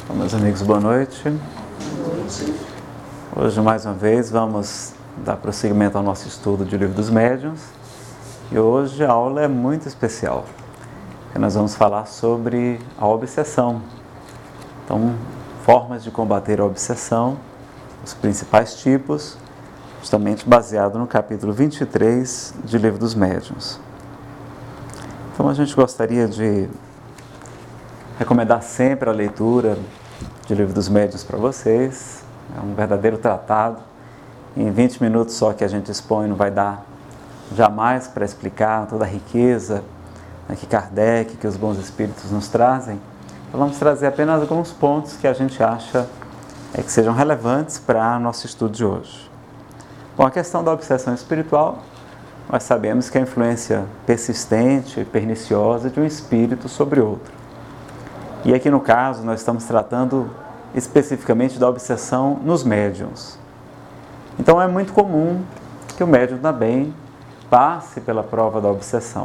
Então, meus amigos, boa noite. Hoje, mais uma vez, vamos dar prosseguimento ao nosso estudo de Livro dos Médiuns. E hoje a aula é muito especial, porque nós vamos falar sobre a obsessão. Então, formas de combater a obsessão, os principais tipos, justamente baseado no capítulo 23 de Livro dos Médiuns. Então, a gente gostaria de recomendar sempre a leitura de Livro dos Médiuns para vocês. É um verdadeiro tratado. Em 20 minutos só que a gente expõe, não vai dar jamais para explicar toda a riqueza que Kardec, que os bons espíritos nos trazem. Então, vamos trazer apenas alguns pontos que a gente acha que sejam relevantes para nosso estudo de hoje. Bom, a questão da obsessão espiritual, nós sabemos que é a influência persistente e perniciosa de um espírito sobre outro. E aqui no caso nós estamos tratando especificamente da obsessão nos médiuns. Então é muito comum que o médium também passe pela prova da obsessão.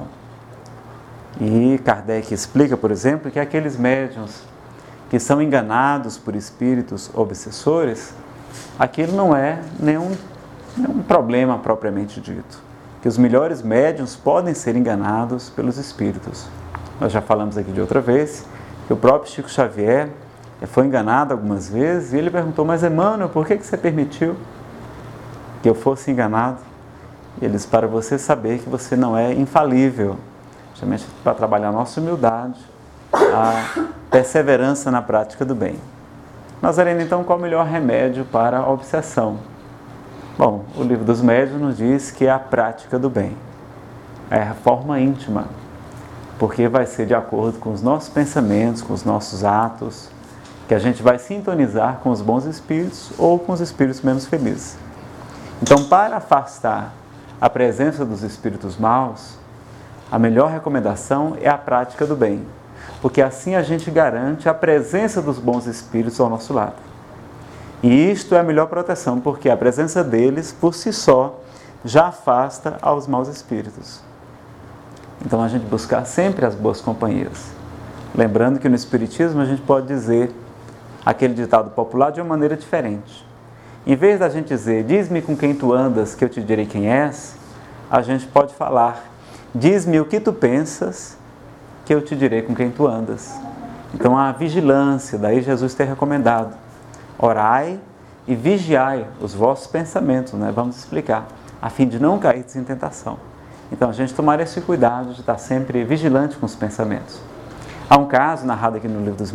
E Kardec explica, por exemplo, que aqueles médiuns que são enganados por espíritos obsessores, aquilo não é nenhum problema propriamente dito. Que os melhores médiuns podem ser enganados pelos espíritos. Nós já falamos aqui de outra vez que o próprio Chico Xavier foi enganado algumas vezes e ele perguntou: mas Emmanuel, por que você permitiu que eu fosse enganado? E ele disse: para você saber que você não é infalível, justamente para trabalhar a nossa humildade, a perseverança na prática do bem. Nazareno, então, qual o melhor remédio para a obsessão? Bom, o Livro dos Médiuns nos diz que é a prática do bem, é a forma íntima, porque vai ser de acordo com os nossos pensamentos, com os nossos atos, que a gente vai sintonizar com os bons espíritos ou com os espíritos menos felizes. Então, para afastar a presença dos espíritos maus, a melhor recomendação é a prática do bem, porque assim a gente garante a presença dos bons espíritos ao nosso lado. E isto é a melhor proteção, porque a presença deles, por si só, já afasta aos maus espíritos. Então, a gente buscar sempre as boas companhias. Lembrando que no Espiritismo a gente pode dizer aquele ditado popular de uma maneira diferente. Em vez da gente dizer: diz-me com quem tu andas, que eu te direi quem és, a gente pode falar: diz-me o que tu pensas, que eu te direi com quem tu andas. Então, a vigilância, daí Jesus tem recomendado: orai e vigiai os vossos pensamentos, né? Vamos explicar, a fim de não cair em tentação. Então, a gente tomar esse cuidado de estar sempre vigilante com os pensamentos. Há um caso narrado aqui no Livro dos